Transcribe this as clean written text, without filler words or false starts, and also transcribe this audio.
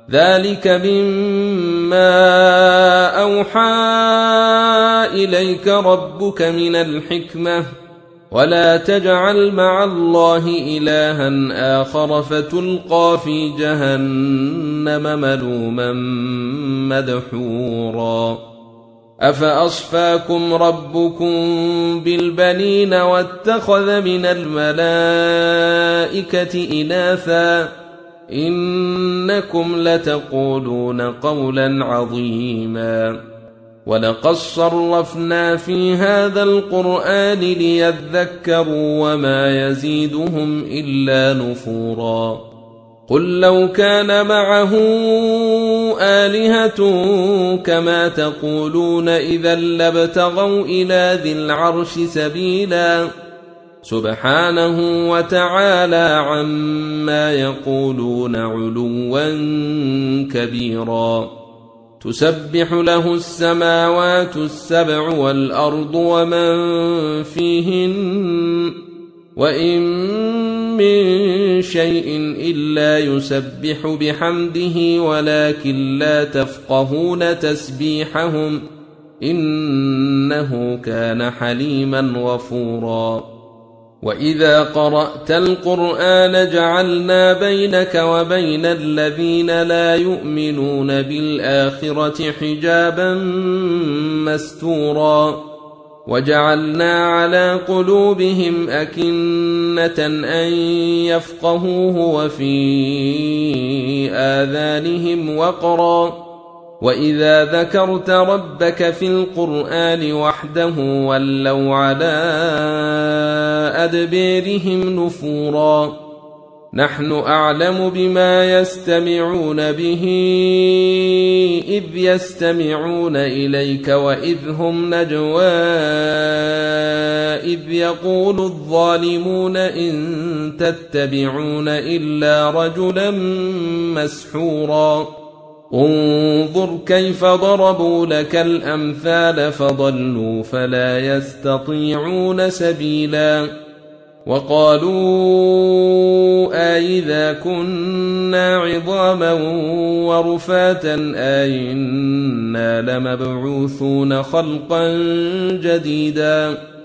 ذلك مما أوحى إليك ربك من الحكمة ولا تجعل مع الله إلها آخر فتلقى في جهنم ملوما مدحورا أفأصفاكم ربكم بالبنين واتخذ من الملائكة إناثا إنكم لتقولون قولا عظيما ولقد صرفنا في هذا القرآن ليذكروا وما يزيدهم إلا نفورا قل لو كان معه آلهة كما تقولون إذا لابتغوا إلى ذي العرش سبيلا سبحانه وتعالى عما يقولون علوا كبيرا تسبح له السماوات السبع والأرض ومن فيهن وإن من شيء إلا يسبح بحمده ولكن لا تفقهون تسبيحهم إنه كان حليما غفورا وإذا قرأت القرآن جعلنا بينك وبين الذين لا يؤمنون بالآخرة حجابا مستورا وجعلنا على قلوبهم أكنة أن يفقهوه وفي آذانهم وقرا وإذا ذكرت ربك في القرآن وحده ولوا على أدبيرهم نفورا نحن أعلم بما يستمعون به إذ يستمعون إليك وإذ هم نجوى إذ يقول الظالمون إن تتبعون إلا رجلا مسحورا انظر كيف ضربوا لك الأمثال فضلوا فلا يستطيعون سبيلا وقالوا أئذا كنا عظاما ورفاتا أئنا لمبعوثون خلقا جديدا